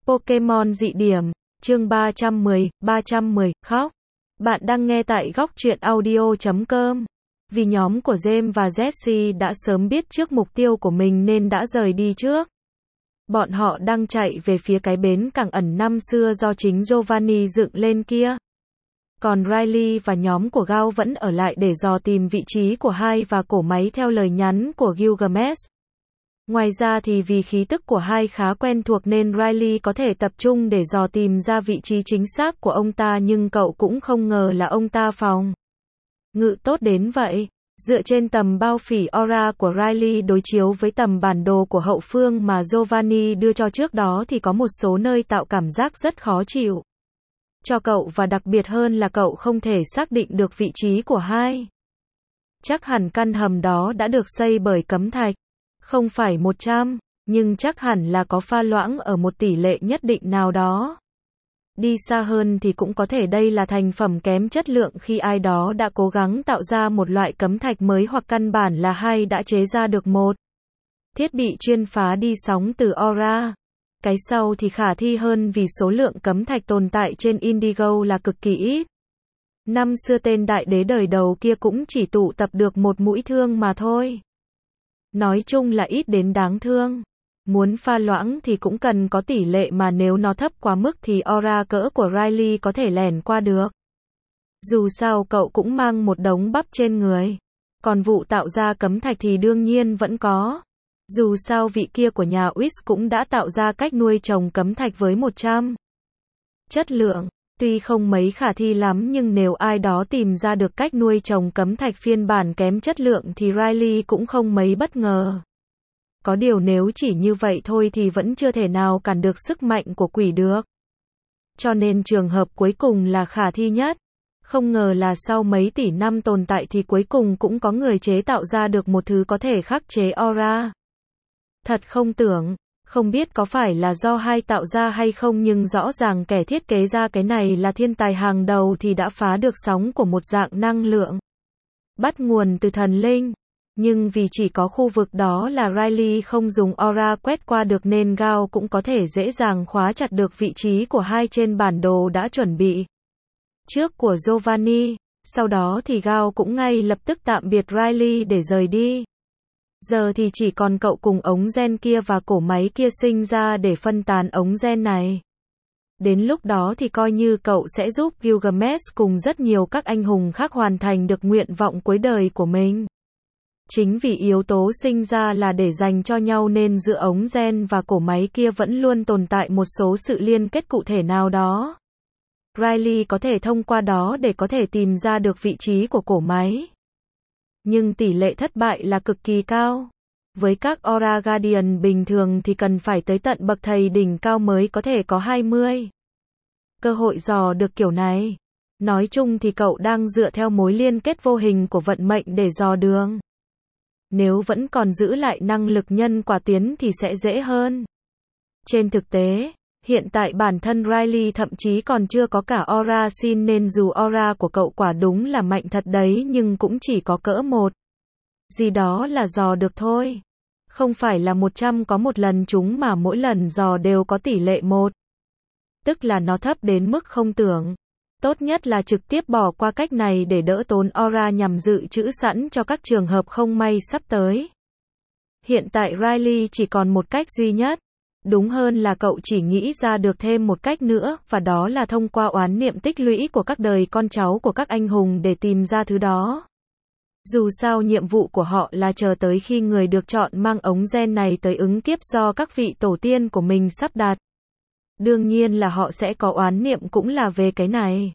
Pokemon dị điểm, chương 310, khóc. Bạn đang nghe tại góc truyện audio.com. Vì nhóm của James và Jessie đã sớm biết trước mục tiêu của mình nên đã rời đi trước. Bọn họ đang chạy về phía cái bến cảng ẩn năm xưa do chính Giovanni dựng lên kia. Còn Riley và nhóm của Gao vẫn ở lại để dò tìm vị trí của hai và cổ máy theo lời nhắn của Gilgamesh. Ngoài ra thì vì khí tức của hai khá quen thuộc nên Riley có thể tập trung để dò tìm ra vị trí chính xác của ông ta, nhưng cậu cũng không ngờ là ông ta phòng ngự tốt đến vậy. Dựa trên tầm bao phỉ aura của Riley đối chiếu với tầm bản đồ của hậu phương mà Giovanni đưa cho trước đó thì có một số nơi tạo cảm giác rất khó chịu cho cậu, và đặc biệt hơn là cậu không thể xác định được vị trí của hai. Chắc hẳn căn hầm đó đã được xây bởi cấm thạch. Không phải 100, nhưng chắc hẳn là có pha loãng ở một tỷ lệ nhất định nào đó. Đi xa hơn thì cũng có thể đây là thành phẩm kém chất lượng khi ai đó đã cố gắng tạo ra một loại cấm thạch mới, hoặc căn bản là hai đã chế ra được một thiết bị chuyên phá đi sóng từ aura. Cái sau thì khả thi hơn vì số lượng cấm thạch tồn tại trên Indigo là cực kỳ ít. Năm xưa tên đại đế đời đầu kia cũng chỉ tụ tập được một mũi thương mà thôi. Nói chung là ít đến đáng thương. Muốn pha loãng thì cũng cần có tỷ lệ mà nếu nó thấp quá mức thì aura cỡ của Riley có thể lẻn qua được. Dù sao cậu cũng mang một đống bắp trên người. Còn vụ tạo ra cấm thạch thì đương nhiên vẫn có. Dù sao vị kia của nhà Wish cũng đã tạo ra cách nuôi trồng cấm thạch với 100 chất lượng. Tuy không mấy khả thi lắm, nhưng nếu ai đó tìm ra được cách nuôi trồng cấm thạch phiên bản kém chất lượng thì Riley cũng không mấy bất ngờ. Có điều nếu chỉ như vậy thôi thì vẫn chưa thể nào cản được sức mạnh của quỷ được. Cho nên trường hợp cuối cùng là khả thi nhất. Không ngờ là sau mấy tỷ năm tồn tại thì cuối cùng cũng có người chế tạo ra được một thứ có thể khắc chế aura. Thật không tưởng. Không biết có phải là do hai tạo ra hay không, nhưng rõ ràng kẻ thiết kế ra cái này là thiên tài hàng đầu thì đã phá được sóng của một dạng năng lượng bắt nguồn từ thần linh. Nhưng vì chỉ có khu vực đó là Riley không dùng aura quét qua được nên Gao cũng có thể dễ dàng khóa chặt được vị trí của hai trên bản đồ đã chuẩn bị trước của Giovanni. Sau đó thì Gao cũng ngay lập tức tạm biệt Riley để rời đi. Giờ thì chỉ còn cậu cùng ống gen kia và cổ máy kia sinh ra để phân tán ống gen này. Đến lúc đó thì coi như cậu sẽ giúp Gilgamesh cùng rất nhiều các anh hùng khác hoàn thành được nguyện vọng cuối đời của mình. Chính vì yếu tố sinh ra là để dành cho nhau nên giữa ống gen và cổ máy kia vẫn luôn tồn tại một số sự liên kết cụ thể nào đó. Riley có thể thông qua đó để có thể tìm ra được vị trí của cổ máy. Nhưng tỷ lệ thất bại là cực kỳ cao. Với các Aura Guardian bình thường thì cần phải tới tận bậc thầy đỉnh cao mới có thể có 20 cơ hội dò được kiểu này. Nói chung thì cậu đang dựa theo mối liên kết vô hình của vận mệnh để dò đường. Nếu vẫn còn giữ lại năng lực nhân quả tiến thì sẽ dễ hơn. Trên thực tế, hiện tại bản thân Riley thậm chí còn chưa có cả aura sin, nên dù aura của cậu quả đúng là mạnh thật đấy nhưng cũng chỉ có cỡ một gì đó là dò được thôi. Không phải là 100 có một lần trúng mà mỗi lần dò đều có tỷ lệ 1. Tức là nó thấp đến mức không tưởng. Tốt nhất là trực tiếp bỏ qua cách này để đỡ tốn aura nhằm dự trữ sẵn cho các trường hợp không may sắp tới. Hiện tại Riley chỉ còn một cách duy nhất. Đúng hơn là cậu chỉ nghĩ ra được thêm một cách nữa, và đó là thông qua oán niệm tích lũy của các đời con cháu của các anh hùng để tìm ra thứ đó. Dù sao nhiệm vụ của họ là chờ tới khi người được chọn mang ống gen này tới ứng kiếp do các vị tổ tiên của mình sắp đặt. Đương nhiên là họ sẽ có oán niệm cũng là về cái này.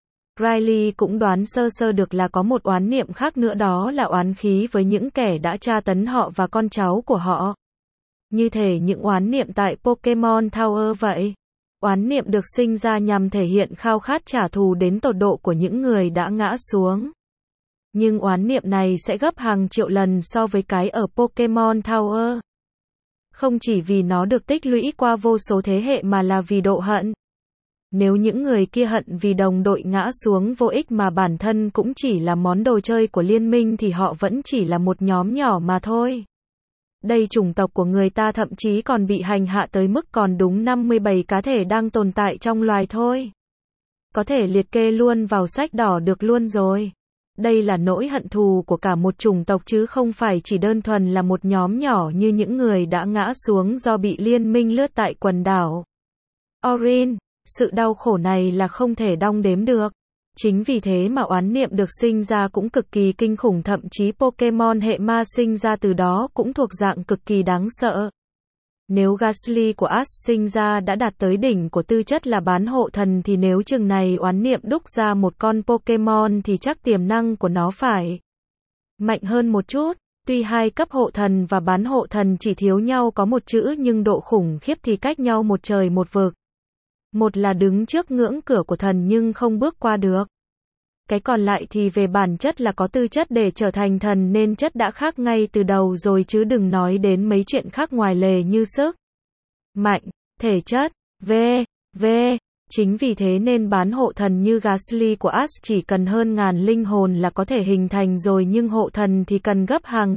Riley cũng đoán sơ sơ được là có một oán niệm khác nữa, đó là oán khí với những kẻ đã tra tấn họ và con cháu của họ. Như thể những oán niệm tại Pokemon Tower vậy. Oán niệm được sinh ra nhằm thể hiện khao khát trả thù đến tột độ của những người đã ngã xuống. Nhưng oán niệm này sẽ gấp hàng triệu lần so với cái ở Pokemon Tower. Không chỉ vì nó được tích lũy qua vô số thế hệ mà là vì độ hận. Nếu những người kia hận vì đồng đội ngã xuống vô ích mà bản thân cũng chỉ là món đồ chơi của liên minh thì họ vẫn chỉ là một nhóm nhỏ mà thôi. Đây chủng tộc của người ta thậm chí còn bị hành hạ tới mức còn đúng 57 cá thể đang tồn tại trong loài thôi. Có thể liệt kê luôn vào sách đỏ được luôn rồi. Đây là nỗi hận thù của cả một chủng tộc chứ không phải chỉ đơn thuần là một nhóm nhỏ như những người đã ngã xuống do bị liên minh lướt tại quần đảo Orin. Sự đau khổ này là không thể đong đếm được. Chính vì thế mà oán niệm được sinh ra cũng cực kỳ kinh khủng, thậm chí Pokemon hệ ma sinh ra từ đó cũng thuộc dạng cực kỳ đáng sợ. Nếu Gastly của Ash sinh ra đã đạt tới đỉnh của tư chất là bán hộ thần thì nếu chừng này oán niệm đúc ra một con Pokemon thì chắc tiềm năng của nó phải mạnh hơn một chút. Tuy hai cấp hộ thần và bán hộ thần chỉ thiếu nhau có một chữ nhưng độ khủng khiếp thì cách nhau một trời một vực. Một là đứng trước ngưỡng cửa của thần nhưng không bước qua được. Cái còn lại thì về bản chất là có tư chất để trở thành thần nên chất đã khác ngay từ đầu rồi chứ đừng nói đến mấy chuyện khác ngoài lề như sức mạnh, thể chất, v.v. Chính vì thế nên bán hộ thần như Gastly của Ash chỉ cần hơn ngàn linh hồn là có thể hình thành rồi, nhưng hộ thần thì cần gấp hàng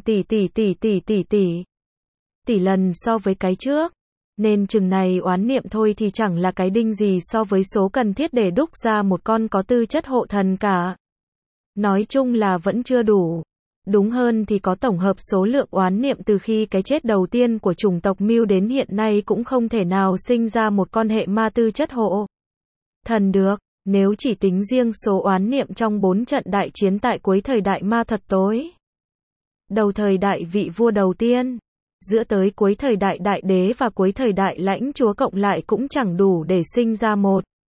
tỷ lần so với cái trước. Nên chừng này oán niệm thôi thì chẳng là cái đinh gì so với số cần thiết để đúc ra một con có tư chất hộ thần cả. Nói chung là vẫn chưa đủ. Đúng hơn thì có tổng hợp số lượng oán niệm từ khi cái chết đầu tiên của chủng tộc Mew đến hiện nay cũng không thể nào sinh ra một con hệ ma tư chất hộ thần được. Nếu chỉ tính riêng số oán niệm trong 4 trận đại chiến tại cuối thời đại ma thuật tối, đầu thời đại vị vua đầu tiên, giữa tới cuối thời đại đại đế và cuối thời đại lãnh chúa cộng lại cũng chẳng đủ để sinh ra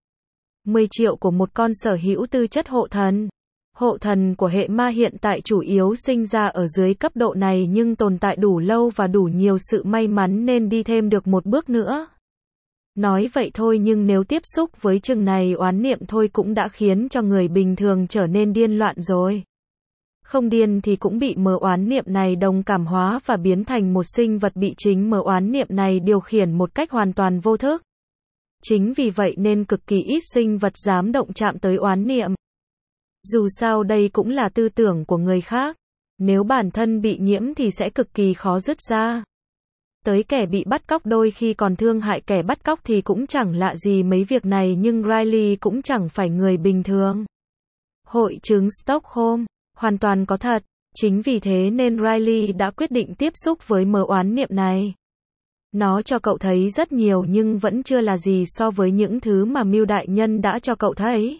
10 triệu của một con sở hữu tư chất hộ thần. Hộ thần của hệ ma hiện tại chủ yếu sinh ra ở dưới cấp độ này nhưng tồn tại đủ lâu và đủ nhiều sự may mắn nên đi thêm được một bước nữa. Nói vậy thôi nhưng nếu tiếp xúc với chừng này oán niệm thôi cũng đã khiến cho người bình thường trở nên điên loạn rồi. Không điên thì cũng bị mờ oán niệm này đồng cảm hóa và biến thành một sinh vật bị chính mờ oán niệm này điều khiển một cách hoàn toàn vô thức. Chính vì vậy nên cực kỳ ít sinh vật dám động chạm tới oán niệm. Dù sao đây cũng là tư tưởng của người khác. Nếu bản thân bị nhiễm thì sẽ cực kỳ khó dứt ra. Tới kẻ bị bắt cóc đôi khi còn thương hại kẻ bắt cóc thì cũng chẳng lạ gì mấy việc này, nhưng Riley cũng chẳng phải người bình thường. Hội chứng Stockholm hoàn toàn có thật. Chính vì thế nên Riley đã quyết định tiếp xúc với mờ oán niệm này. Nó cho cậu thấy rất nhiều nhưng vẫn chưa là gì so với những thứ mà Mew đại nhân đã cho cậu thấy.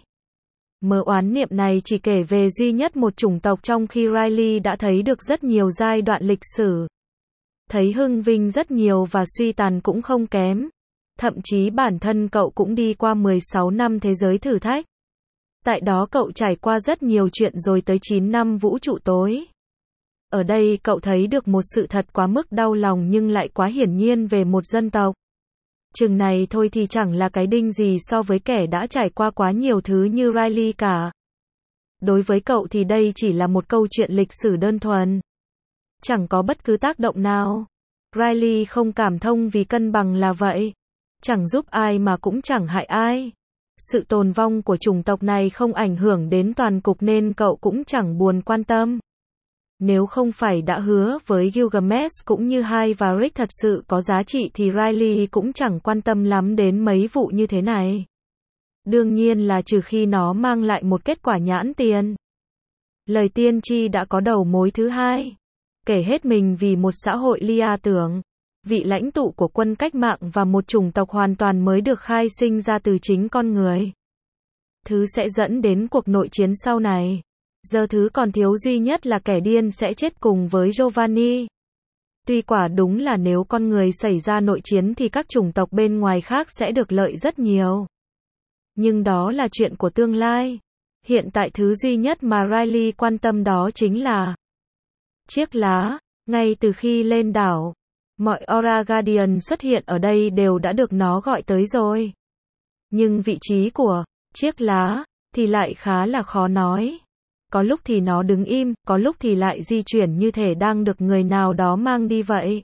Mờ oán niệm này chỉ kể về duy nhất một chủng tộc trong khi Riley đã thấy được rất nhiều giai đoạn lịch sử. Thấy hưng vinh rất nhiều và suy tàn cũng không kém. Thậm chí bản thân cậu cũng đi qua 16 năm thế giới thử thách. Tại đó cậu trải qua rất nhiều chuyện rồi tới 9 năm vũ trụ tối. Ở đây cậu thấy được một sự thật quá mức đau lòng nhưng lại quá hiển nhiên về một dân tộc. Chừng này thôi thì chẳng là cái đinh gì so với kẻ đã trải qua quá nhiều thứ như Riley cả. Đối với cậu thì đây chỉ là một câu chuyện lịch sử đơn thuần. Chẳng có bất cứ tác động nào. Riley không cảm thông vì cân bằng là vậy. Chẳng giúp ai mà cũng chẳng hại ai. Sự tồn vong của chủng tộc này không ảnh hưởng đến toàn cục nên cậu cũng chẳng buồn quan tâm. Nếu không phải đã hứa với Gilgamesh cũng như Hai và Rick thật sự có giá trị thì Riley cũng chẳng quan tâm lắm đến mấy vụ như thế này. Đương nhiên là trừ khi nó mang lại một kết quả nhãn tiền. Lời tiên tri đã có đầu mối thứ hai. Kể hết mình vì một xã hội lia tưởng. Vị lãnh tụ của quân cách mạng và một chủng tộc hoàn toàn mới được khai sinh ra từ chính con người. Thứ sẽ dẫn đến cuộc nội chiến sau này. Giờ thứ còn thiếu duy nhất là kẻ điên sẽ chết cùng với Giovanni. Tuy quả đúng là nếu con người xảy ra nội chiến thì các chủng tộc bên ngoài khác sẽ được lợi rất nhiều. Nhưng đó là chuyện của tương lai. Hiện tại thứ duy nhất mà Riley quan tâm đó chính là chiếc lá. Ngay từ khi lên đảo, mọi Aura Guardian xuất hiện ở đây đều đã được nó gọi tới rồi. Nhưng vị trí của chiếc lá thì lại khá là khó nói. Có lúc thì nó đứng im, có lúc thì lại di chuyển như thể đang được người nào đó mang đi vậy.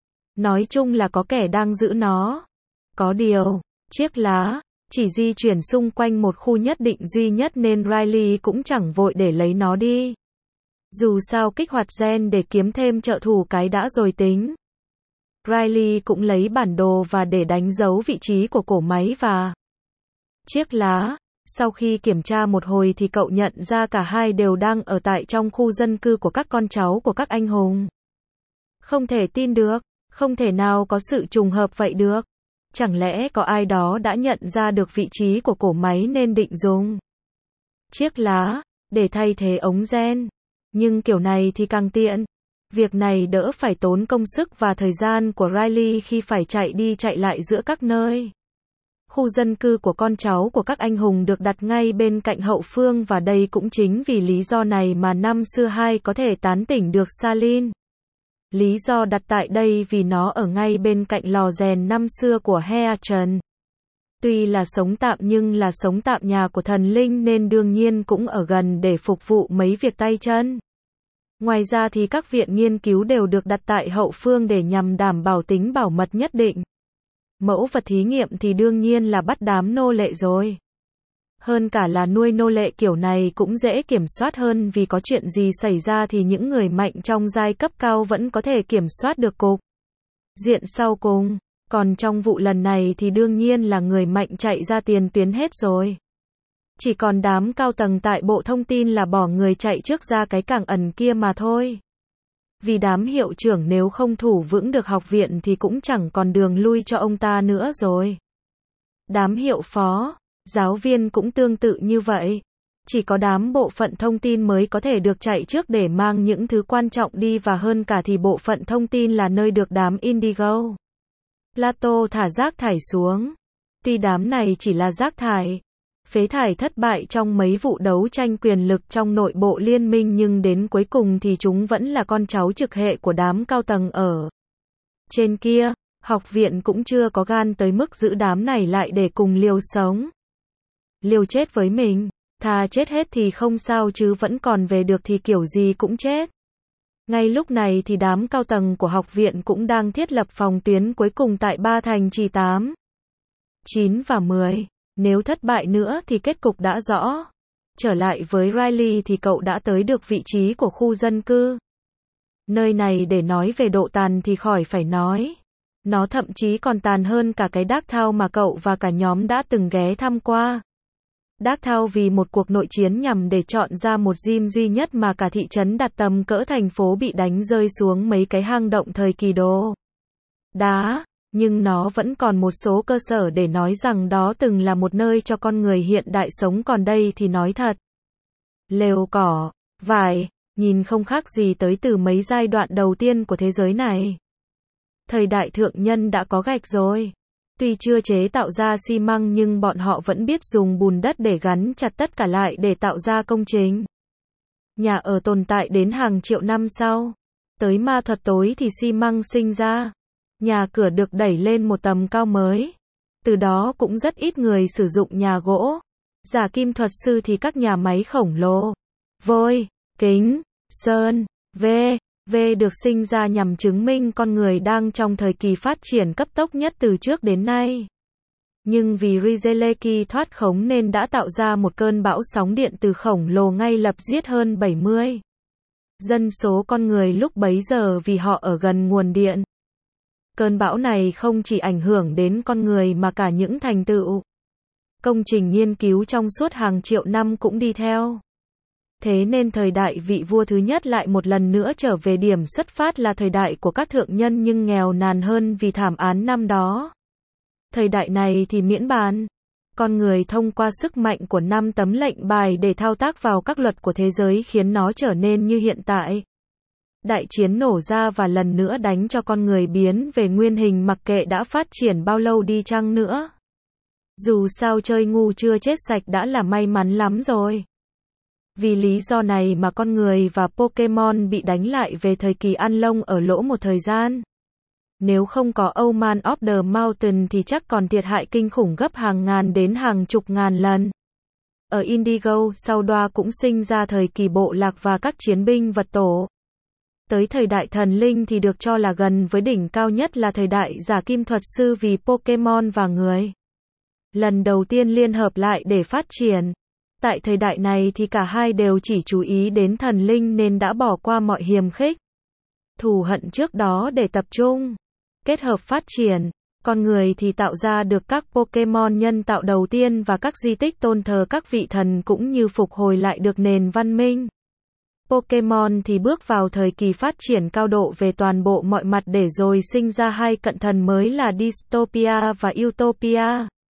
Nói chung là có kẻ đang giữ nó. Có điều, chiếc lá chỉ di chuyển xung quanh một khu nhất định duy nhất nên Riley cũng chẳng vội để lấy nó đi. Dù sao kích hoạt gen để kiếm thêm trợ thủ cái đã rồi tính. Riley cũng lấy bản đồ và để đánh dấu vị trí của cổ máy và chiếc lá. Sau khi kiểm tra một hồi thì cậu nhận ra cả hai đều đang ở tại trong khu dân cư của các con cháu của các anh hùng. Không thể tin được, không thể nào có sự trùng hợp vậy được. Chẳng lẽ có ai đó đã nhận ra được vị trí của cổ máy nên định dùng chiếc lá để thay thế ống gen. Nhưng kiểu này thì càng tiện. Việc này đỡ phải tốn công sức và thời gian của Riley khi phải chạy đi chạy lại giữa các nơi. Khu dân cư của con cháu của các anh hùng được đặt ngay bên cạnh hậu phương và đây cũng chính vì lý do này mà năm xưa hai có thể tán tỉnh được Salin. Lý do đặt tại đây vì nó ở ngay bên cạnh lò rèn năm xưa của Heatran. Tuy là sống tạm nhưng là sống tạm nhà của thần linh nên đương nhiên cũng ở gần để phục vụ mấy việc tay chân. Ngoài ra thì các viện nghiên cứu đều được đặt tại hậu phương để nhằm đảm bảo tính bảo mật nhất định. Mẫu vật thí nghiệm thì đương nhiên là bắt đám nô lệ rồi. Hơn cả là nuôi nô lệ kiểu này cũng dễ kiểm soát hơn vì có chuyện gì xảy ra thì những người mạnh trong giai cấp cao vẫn có thể kiểm soát được cục diện sau cùng. Còn trong vụ lần này thì đương nhiên là người mạnh chạy ra tiền tuyến hết rồi. Chỉ còn đám cao tầng tại Bộ Thông tin là bỏ người chạy trước ra cái cảng ẩn kia mà thôi. Vì đám hiệu trưởng nếu không thủ vững được học viện thì cũng chẳng còn đường lui cho ông ta nữa rồi. Đám hiệu phó, giáo viên cũng tương tự như vậy. Chỉ có đám bộ phận thông tin mới có thể được chạy trước để mang những thứ quan trọng đi và hơn cả thì bộ phận thông tin là nơi được đám Indigo Plato thả rác thải xuống. Tuy đám này chỉ là rác thải, phế thải thất bại trong mấy vụ đấu tranh quyền lực trong nội bộ liên minh nhưng đến cuối cùng thì chúng vẫn là con cháu trực hệ của đám cao tầng ở trên kia. Học viện cũng chưa có gan tới mức giữ đám này lại để cùng liều sống. Liều chết với mình, thà chết hết thì không sao chứ vẫn còn về được thì kiểu gì cũng chết. Ngay lúc này thì đám cao tầng của học viện cũng đang thiết lập phòng tuyến cuối cùng tại ba thành trì 8, 9 và 10. Nếu thất bại nữa thì kết cục đã rõ. Trở lại với Riley thì cậu đã tới được vị trí của khu dân cư. Nơi này để nói về độ tàn thì khỏi phải nói. Nó thậm chí còn tàn hơn cả cái Dark Town mà cậu và cả nhóm đã từng ghé thăm qua. Dark Town vì một cuộc nội chiến nhằm để chọn ra một gym duy nhất mà cả thị trấn đặt tầm cỡ thành phố bị đánh rơi xuống mấy cái hang động thời kỳ đồ đá. Nhưng nó vẫn còn một số cơ sở để nói rằng đó từng là một nơi cho con người hiện đại sống còn đây thì nói thật. Lều cỏ, vải, nhìn không khác gì tới từ mấy giai đoạn đầu tiên của thế giới này. Thời đại thượng nhân đã có gạch rồi. Tuy chưa chế tạo ra xi măng nhưng bọn họ vẫn biết dùng bùn đất để gắn chặt tất cả lại để tạo ra công trình. Nhà ở tồn tại đến hàng triệu năm sau. Tới ma thuật tối thì xi măng sinh ra. Nhà cửa được đẩy lên một tầm cao mới. Từ đó cũng rất ít người sử dụng nhà gỗ. Giả kim thuật sư thì các nhà máy khổng lồ. Vôi, kính, sơn, v được sinh ra nhằm chứng minh con người đang trong thời kỳ phát triển cấp tốc nhất từ trước đến nay. Nhưng vì Rizeleki thoát khống nên đã tạo ra một cơn bão sóng điện từ khổng lồ ngay lập giết hơn 70 dân số con người lúc bấy giờ vì họ ở gần nguồn điện. Cơn bão này không chỉ ảnh hưởng đến con người mà cả những thành tựu công trình nghiên cứu trong suốt hàng triệu năm cũng đi theo. Thế nên thời đại vị vua thứ nhất lại một lần nữa trở về điểm xuất phát là thời đại của các thượng nhân nhưng nghèo nàn hơn vì thảm án năm đó. Thời đại này thì miễn bàn. Con người thông qua sức mạnh của 5 tấm lệnh bài để thao tác vào các luật của thế giới khiến nó trở nên như hiện tại. Đại chiến nổ ra và lần nữa đánh cho con người biến về nguyên hình mặc kệ đã phát triển bao lâu đi chăng nữa. Dù sao chơi ngu chưa chết sạch đã là may mắn lắm rồi. Vì lý do này mà con người và Pokemon bị đánh lại về thời kỳ ăn lông ở lỗ một thời gian. Nếu không có Oman of the Mountain thì chắc còn thiệt hại kinh khủng gấp hàng ngàn đến hàng chục ngàn lần. Ở Indigo, sau đó cũng sinh ra thời kỳ bộ lạc và các chiến binh vật tổ. Tới thời đại thần linh thì được cho là gần với đỉnh cao nhất là thời đại giả kim thuật sư vì Pokemon và người lần đầu tiên liên hợp lại để phát triển. Tại thời đại này thì cả hai đều chỉ chú ý đến thần linh nên đã bỏ qua mọi hiềm khích, thù hận trước đó để tập trung Kết hợp phát triển, con người thì tạo ra được các Pokemon nhân tạo đầu tiên và các di tích tôn thờ các vị thần cũng như phục hồi lại được nền văn minh. Pokemon thì bước vào thời kỳ phát triển cao độ về toàn bộ mọi mặt để rồi sinh ra hai cận thần mới là Dystopia và Utopia.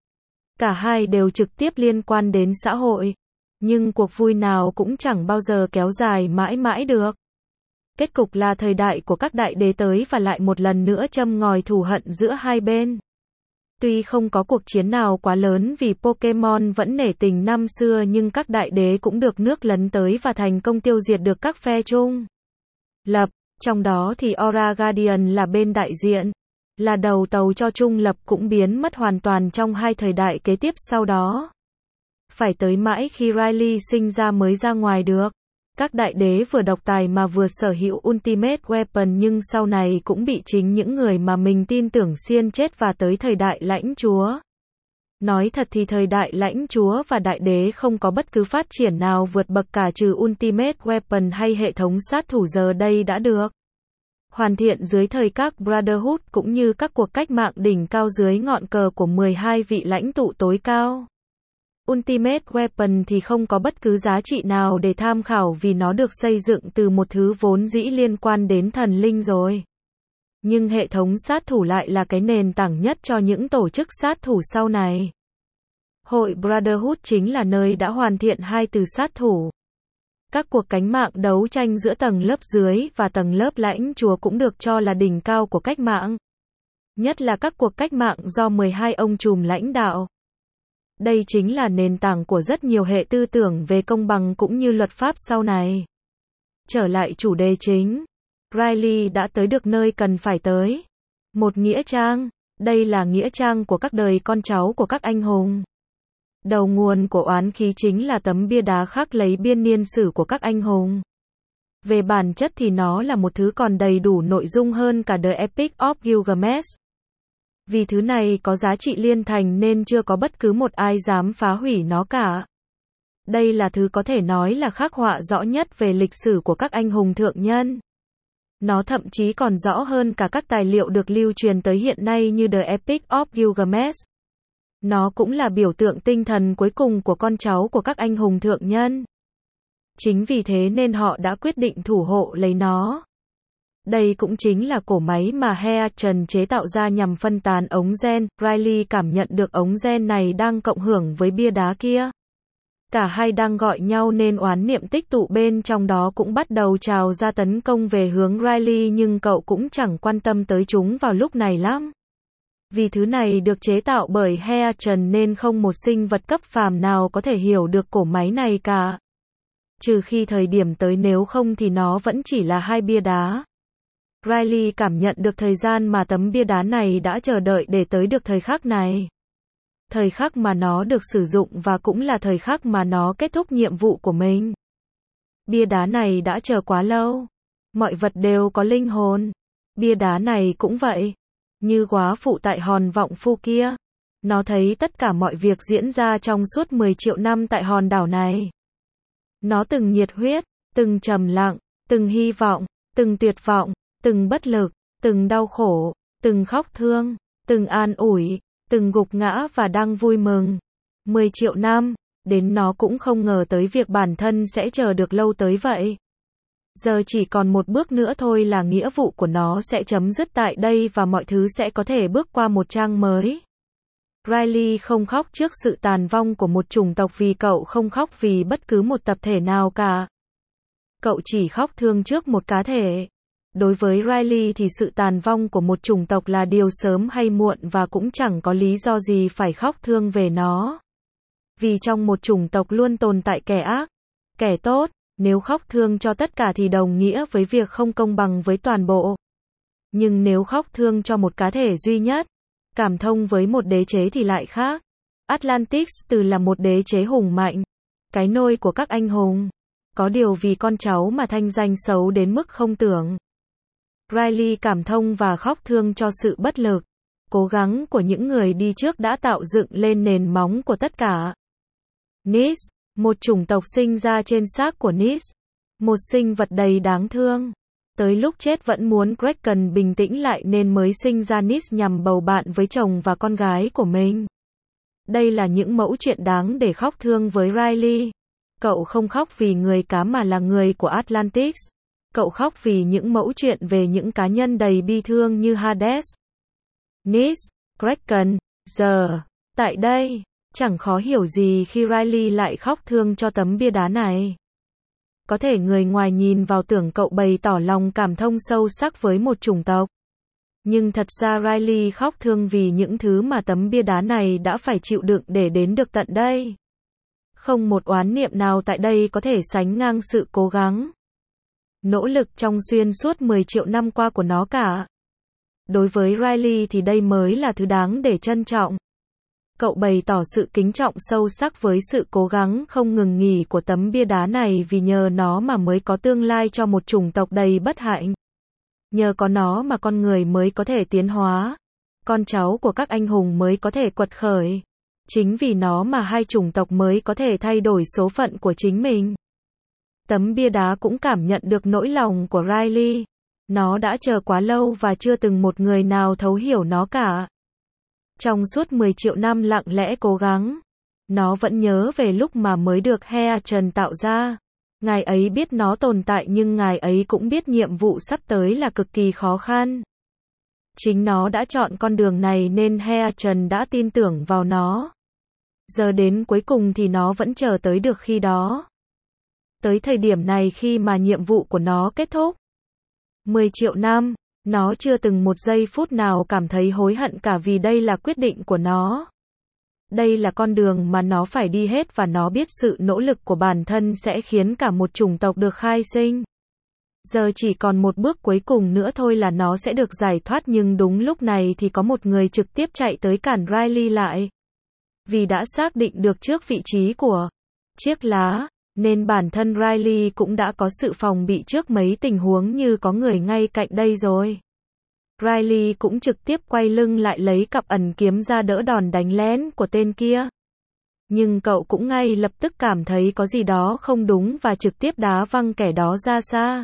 Cả hai đều trực tiếp liên quan đến xã hội. Nhưng cuộc vui nào cũng chẳng bao giờ kéo dài mãi mãi được. Kết cục là thời đại của các đại đế tới và lại một lần nữa châm ngòi thù hận giữa hai bên. Tuy không có cuộc chiến nào quá lớn vì Pokemon vẫn nể tình năm xưa nhưng các đại đế cũng được nước lấn tới và thành công tiêu diệt được các phe chung lập, trong đó thì Aura Guardian là bên đại diện, là đầu tàu cho trung lập cũng biến mất hoàn toàn trong hai thời đại kế tiếp sau đó. Phải tới mãi khi Riley sinh ra mới ra ngoài được. Các đại đế vừa độc tài mà vừa sở hữu Ultimate Weapon nhưng sau này cũng bị chính những người mà mình tin tưởng xiên chết và tới thời đại lãnh chúa. Nói thật thì thời đại lãnh chúa và đại đế không có bất cứ phát triển nào vượt bậc cả trừ Ultimate Weapon hay hệ thống sát thủ giờ đây đã được hoàn thiện dưới thời các Brotherhood cũng như các cuộc cách mạng đỉnh cao dưới ngọn cờ của 12 vị lãnh tụ tối cao. Ultimate Weapon thì không có bất cứ giá trị nào để tham khảo vì nó được xây dựng từ một thứ vốn dĩ liên quan đến thần linh rồi. Nhưng hệ thống sát thủ lại là cái nền tảng nhất cho những tổ chức sát thủ sau này. Hội Brotherhood chính là nơi đã hoàn thiện hai từ sát thủ. Các cuộc cánh mạng đấu tranh giữa tầng lớp dưới và tầng lớp lãnh chúa cũng được cho là đỉnh cao của cách mạng. Nhất là các cuộc cách mạng do 12 ông trùm lãnh đạo. Đây chính là nền tảng của rất nhiều hệ tư tưởng về công bằng cũng như luật pháp sau này. Trở lại chủ đề chính. Riley đã tới được nơi cần phải tới. Một nghĩa trang. Đây là nghĩa trang của các đời con cháu của các anh hùng. Đầu nguồn của oán khí chính là tấm bia đá khắc lấy biên niên sử của các anh hùng. Về bản chất thì nó là một thứ còn đầy đủ nội dung hơn cả The Epic of Gilgamesh. Vì thứ này có giá trị liên thành nên chưa có bất cứ một ai dám phá hủy nó cả. Đây là thứ có thể nói là khắc họa rõ nhất về lịch sử của các anh hùng thượng nhân. Nó thậm chí còn rõ hơn cả các tài liệu được lưu truyền tới hiện nay như The Epic of Gilgamesh. Nó cũng là biểu tượng tinh thần cuối cùng của con cháu của các anh hùng thượng nhân. Chính vì thế nên họ đã quyết định thủ hộ lấy nó. Đây cũng chính là cổ máy mà Heatran chế tạo ra nhằm phân tán ống gen. Riley cảm nhận được ống gen này đang cộng hưởng với bia đá kia. Cả hai đang gọi nhau nên oán niệm tích tụ bên trong đó cũng bắt đầu trào ra tấn công về hướng Riley nhưng cậu cũng chẳng quan tâm tới chúng vào lúc này lắm. Vì thứ này được chế tạo bởi Heatran nên không một sinh vật cấp phàm nào có thể hiểu được cổ máy này cả. Trừ khi thời điểm tới nếu không thì nó vẫn chỉ là hai bia đá. Riley cảm nhận được thời gian mà tấm bia đá này đã chờ đợi để tới được thời khắc này. Thời khắc mà nó được sử dụng và cũng là thời khắc mà nó kết thúc nhiệm vụ của mình. Bia đá này đã chờ quá lâu. Mọi vật đều có linh hồn. Bia đá này cũng vậy. Như góa phụ tại hòn vọng phu kia. Nó thấy tất cả mọi việc diễn ra trong suốt 10 triệu năm tại hòn đảo này. Nó từng nhiệt huyết, từng trầm lặng, từng hy vọng, từng tuyệt vọng, từng bất lực, từng đau khổ, từng khóc thương, từng an ủi, từng gục ngã và đang vui mừng. 10 triệu năm, đến nó cũng không ngờ tới việc bản thân sẽ chờ được lâu tới vậy. Giờ chỉ còn một bước nữa thôi là nghĩa vụ của nó sẽ chấm dứt tại đây và mọi thứ sẽ có thể bước qua một trang mới. Riley không khóc trước sự tàn vong của một chủng tộc vì cậu không khóc vì bất cứ một tập thể nào cả. Cậu chỉ khóc thương trước một cá thể. Đối với Riley thì sự tàn vong của một chủng tộc là điều sớm hay muộn và cũng chẳng có lý do gì phải khóc thương về nó. Vì trong một chủng tộc luôn tồn tại kẻ ác, kẻ tốt, nếu khóc thương cho tất cả thì đồng nghĩa với việc không công bằng với toàn bộ. Nhưng nếu khóc thương cho một cá thể duy nhất, cảm thông với một đế chế thì lại khác. Atlantis từ là một đế chế hùng mạnh, cái nôi của các anh hùng. Có điều vì con cháu mà thanh danh xấu đến mức không tưởng. Riley cảm thông và khóc thương cho sự bất lực, cố gắng của những người đi trước đã tạo dựng lên nền móng của tất cả. Nis, một chủng tộc sinh ra trên xác của Nis, một sinh vật đầy đáng thương. Tới lúc chết vẫn muốn Kraken bình tĩnh lại nên mới sinh ra Nis nhằm bầu bạn với chồng và con gái của mình. Đây là những mẫu chuyện đáng để khóc thương với Riley. Cậu không khóc vì người cá mà là người của Atlantis. Cậu khóc vì những mẫu chuyện về những cá nhân đầy bi thương như Hades, Nis, Kraken. Giờ, tại đây, chẳng khó hiểu gì khi Riley lại khóc thương cho tấm bia đá này. Có thể người ngoài nhìn vào tưởng cậu bày tỏ lòng cảm thông sâu sắc với một chủng tộc. Nhưng thật ra Riley khóc thương vì những thứ mà tấm bia đá này đã phải chịu đựng để đến được tận đây. Không một oán niệm nào tại đây có thể sánh ngang sự cố gắng, nỗ lực trong xuyên suốt 10 triệu năm qua của nó cả. Đối với Riley thì đây mới là thứ đáng để trân trọng. Cậu bày tỏ sự kính trọng sâu sắc với sự cố gắng không ngừng nghỉ của tấm bia đá này vì nhờ nó mà mới có tương lai cho một chủng tộc đầy bất hạnh. Nhờ có nó mà con người mới có thể tiến hóa. Con cháu của các anh hùng mới có thể quật khởi. Chính vì nó mà hai chủng tộc mới có thể thay đổi số phận của chính mình. Tấm bia đá cũng cảm nhận được nỗi lòng của Riley. Nó đã chờ quá lâu và chưa từng một người nào thấu hiểu nó cả. Trong suốt 10 triệu năm lặng lẽ cố gắng, nó vẫn nhớ về lúc mà mới được Heatran tạo ra. Ngài ấy biết nó tồn tại nhưng ngài ấy cũng biết nhiệm vụ sắp tới là cực kỳ khó khăn. Chính nó đã chọn con đường này nên Heatran đã tin tưởng vào nó. Giờ đến cuối cùng thì nó vẫn chờ tới được khi đó. Tới thời điểm này khi mà nhiệm vụ của nó kết thúc. 10 triệu năm, nó chưa từng một giây phút nào cảm thấy hối hận cả vì đây là quyết định của nó. Đây là con đường mà nó phải đi hết và nó biết sự nỗ lực của bản thân sẽ khiến cả một chủng tộc được khai sinh. Giờ chỉ còn một bước cuối cùng nữa thôi là nó sẽ được giải thoát nhưng đúng lúc này thì có một người trực tiếp chạy tới cản Riley lại. Vì đã xác định được trước vị trí của chiếc lá, nên bản thân Riley cũng đã có sự phòng bị trước mấy tình huống như có người ngay cạnh đây rồi. Riley cũng trực tiếp quay lưng lại lấy cặp ẩn kiếm ra đỡ đòn đánh lén của tên kia. Nhưng cậu cũng ngay lập tức cảm thấy có gì đó không đúng và trực tiếp đá văng kẻ đó ra xa.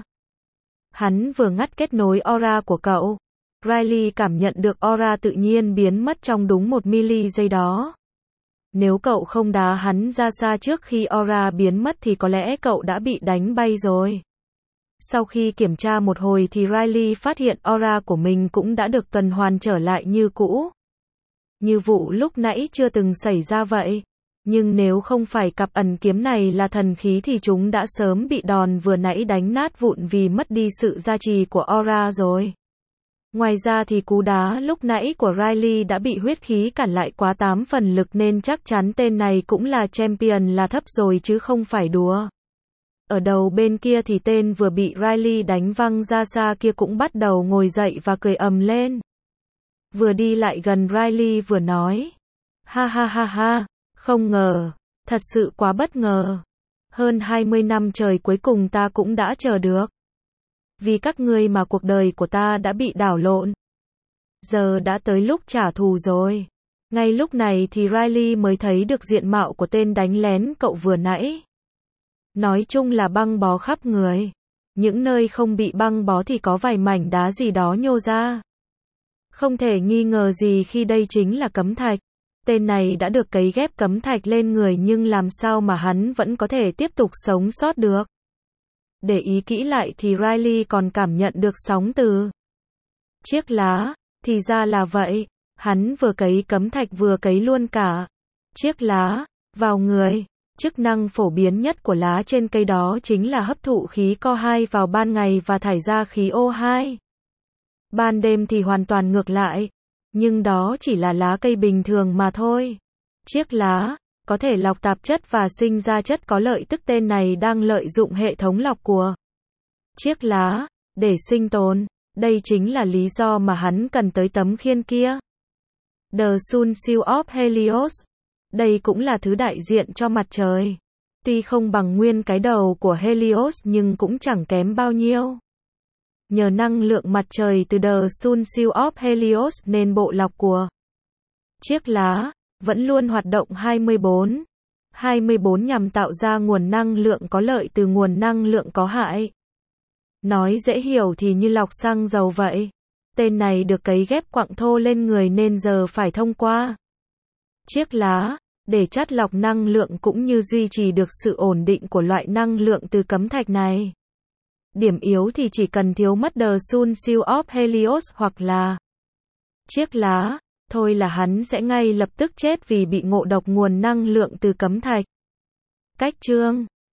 Hắn vừa ngắt kết nối aura của cậu. Riley cảm nhận được aura tự nhiên biến mất trong đúng 1 mili giây đó. Nếu cậu không đá hắn ra xa trước khi aura biến mất thì có lẽ cậu đã bị đánh bay rồi. Sau khi kiểm tra một hồi thì Riley phát hiện aura của mình cũng đã được tuần hoàn trở lại như cũ. Như vụ lúc nãy chưa từng xảy ra vậy. Nhưng nếu không phải cặp ẩn kiếm này là thần khí thì chúng đã sớm bị đòn vừa nãy đánh nát vụn vì mất đi sự gia trì của aura rồi. Ngoài ra thì cú đá lúc nãy của Riley đã bị huyết khí cản lại quá 8 phần lực nên chắc chắn tên này cũng là champion là thấp rồi chứ không phải đùa. Ở đầu bên kia thì tên vừa bị Riley đánh văng ra xa kia cũng bắt đầu ngồi dậy và cười ầm lên. Vừa đi lại gần Riley vừa nói. Ha ha ha ha, không ngờ, thật sự quá bất ngờ. Hơn 20 năm trời cuối cùng ta cũng đã chờ được. Vì các ngươi mà cuộc đời của ta đã bị đảo lộn. Giờ đã tới lúc trả thù rồi. Ngay lúc này thì Riley mới thấy được diện mạo của tên đánh lén cậu vừa nãy. Nói chung là băng bó khắp người. Những nơi không bị băng bó thì có vài mảnh đá gì đó nhô ra. Không thể nghi ngờ gì khi đây chính là cấm thạch. Tên này đã được cấy ghép cấm thạch lên người nhưng làm sao mà hắn vẫn có thể tiếp tục sống sót được. Để ý kỹ lại thì Riley còn cảm nhận được sóng từ chiếc lá, thì ra là vậy, hắn vừa cấy cấm thạch vừa cấy luôn cả chiếc lá vào người. Chức năng phổ biến nhất của lá trên cây đó chính là hấp thụ khí CO2 vào ban ngày và thải ra khí O2. Ban đêm thì hoàn toàn ngược lại, nhưng đó chỉ là lá cây bình thường mà thôi. Chiếc lá có thể lọc tạp chất và sinh ra chất có lợi tức tên này đang lợi dụng hệ thống lọc của chiếc lá để sinh tồn. Đây chính là lý do mà hắn cần tới tấm khiên kia. The Sun Shield of Helios. Đây cũng là thứ đại diện cho mặt trời. Tuy không bằng nguyên cái đầu của Helios nhưng cũng chẳng kém bao nhiêu. Nhờ năng lượng mặt trời từ The Sun Shield of Helios nên bộ lọc của chiếc lá vẫn luôn hoạt động 24 nhằm tạo ra nguồn năng lượng có lợi từ nguồn năng lượng có hại. Nói dễ hiểu thì như lọc xăng dầu vậy. Tên này được cấy ghép quặng thô lên người nên giờ phải thông qua chiếc lá, để chắt lọc năng lượng cũng như duy trì được sự ổn định của loại năng lượng từ cấm thạch này. Điểm yếu thì chỉ cần thiếu mất The Sun Seal of Helios hoặc là chiếc lá, thôi là hắn sẽ ngay lập tức chết vì bị ngộ độc nguồn năng lượng từ cấm thạch. Cách chương